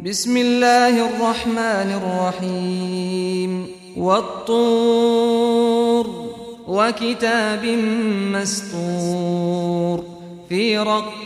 بسم الله الرحمن الرحيم والطور وكتاب مسطور في رق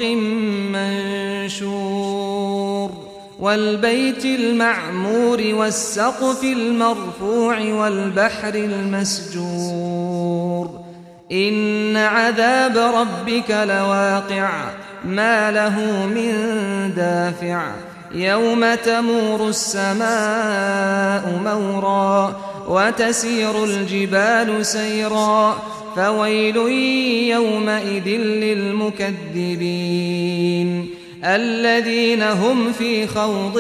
منشور والبيت المعمور والسقف المرفوع والبحر المسجور إن عذاب ربك لواقع ما له من دافع يوم تمور السماء مورا وتسير الجبال سيرا فويل يومئذ للمكذبين الذين هم في خوض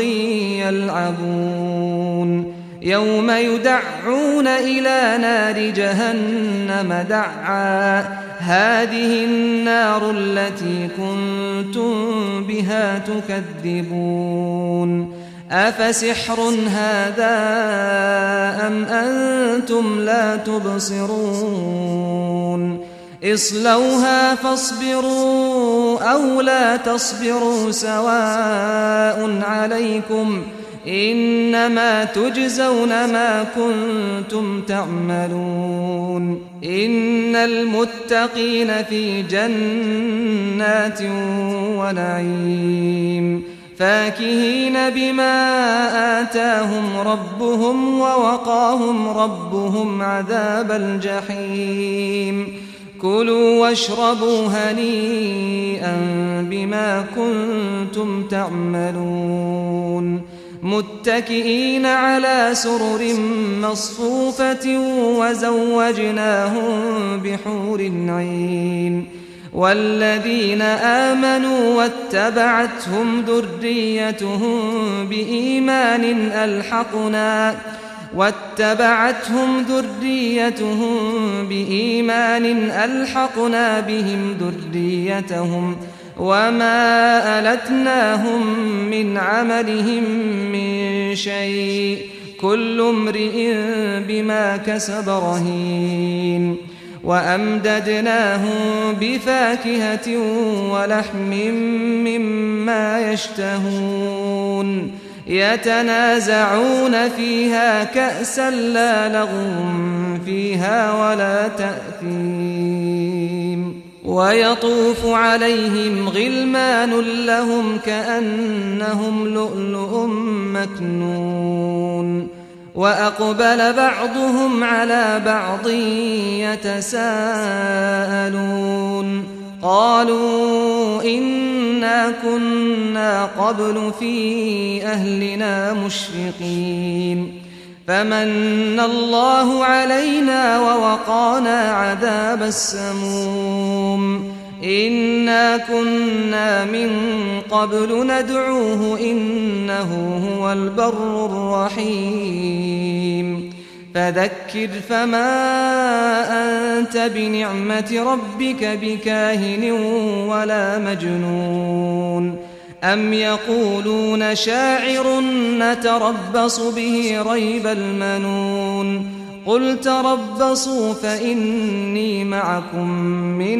يلعبون يوم يدعون إلى نار جهنم دعا هذه النار التي كنتم بها تكذبون أفسحر هذا أم أنتم لا تبصرون اصلوها فاصبروا أو لا تصبروا سواء عليكم إنما تجزون ما كنتم تعملون إن المتقين في جنات ونعيم فاكهين بما آتاهم ربهم ووقاهم ربهم عذاب الجحيم كلوا واشربوا هنيئا بما كنتم تعملون متكئين على سرر مصفوفة وزوجناهم بحور عين والذين آمنوا واتبعتهم ذريتهم بإيمان ألحقنا بهم ذريتهم وما ألتناهم من عملهم من شيء كل امرئ بما كسب رهين وأمددناهم بفاكهة ولحم مما يشتهون يتنازعون فيها كأسا لا لغو فيها ولا تأثيم ويطوف عليهم غلمان لهم كأنهم لؤلؤ مكنون وأقبل بعضهم على بعض يتساءلون قالوا إنا كنا قبل في أهلنا مشفقين فمن الله علينا ووقانا عذاب السموم إنا كنا من قبل ندعوه إنه هو البر الرحيم فذكر فما أنت بنعمة ربك بكاهن ولا مجنون أم يقولون شاعر نتربص به ريب المنون قل تربصوا فإني معكم من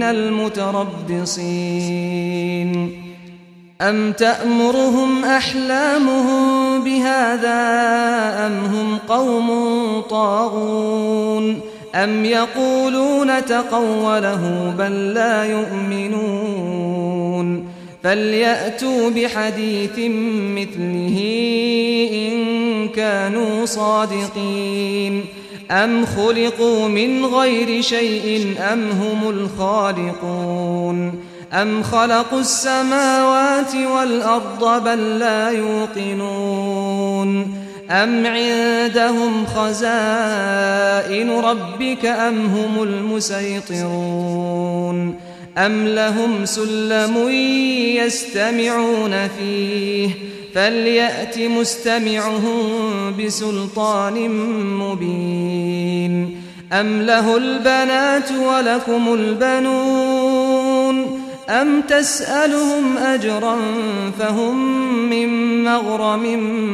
المتربصين أم تأمرهم أحلامهم بهذا أم هم قوم طاغون أم يقولون تقوله بل لا يؤمنون فليأتوا بحديث مثله إن كانوا صادقين أم خلقوا من غير شيء أم هم الخالقون أم خلقوا السماوات والأرض بل لا يوقنون أم عندهم خزائن ربك أم هم المسيطرون أم لهم سلم يستمعون فيه فليأت مستمعهم بسلطان مبين أم له البنات ولكم البنون أم تسألهم أجرا فهم من مغرم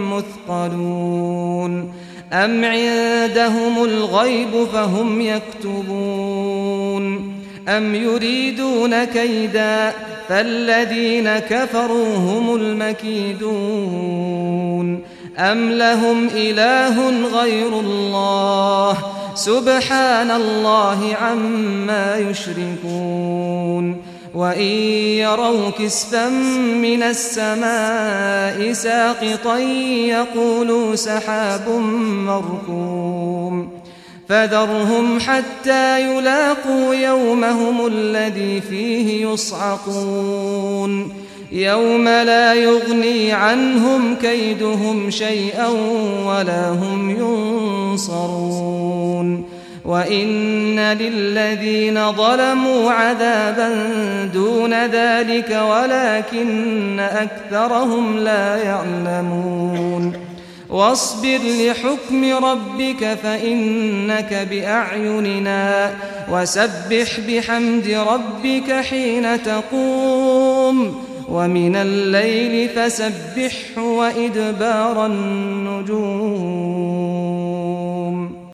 مثقلون أم عندهم الغيب فهم يكتبون أم يريدون كيدا فالذين كفروا هم المكيدون أم لهم إله غير الله سبحان الله عما يشركون وإن يروا كسفا من السماء ساقطا يقولوا سحاب مركوم فذرهم حتى يلاقوا يومهم الذي فيه يصعقون يوم لا يغني عنهم كيدهم شيئا ولا هم ينصرون وإن للذين ظلموا عذابا دون ذلك ولكن أكثرهم لا يعلمون واصبر لحكم ربك فإنك بأعيننا وسبح بحمد ربك حين تقوم ومن الليل فسبحه وإدبار النجوم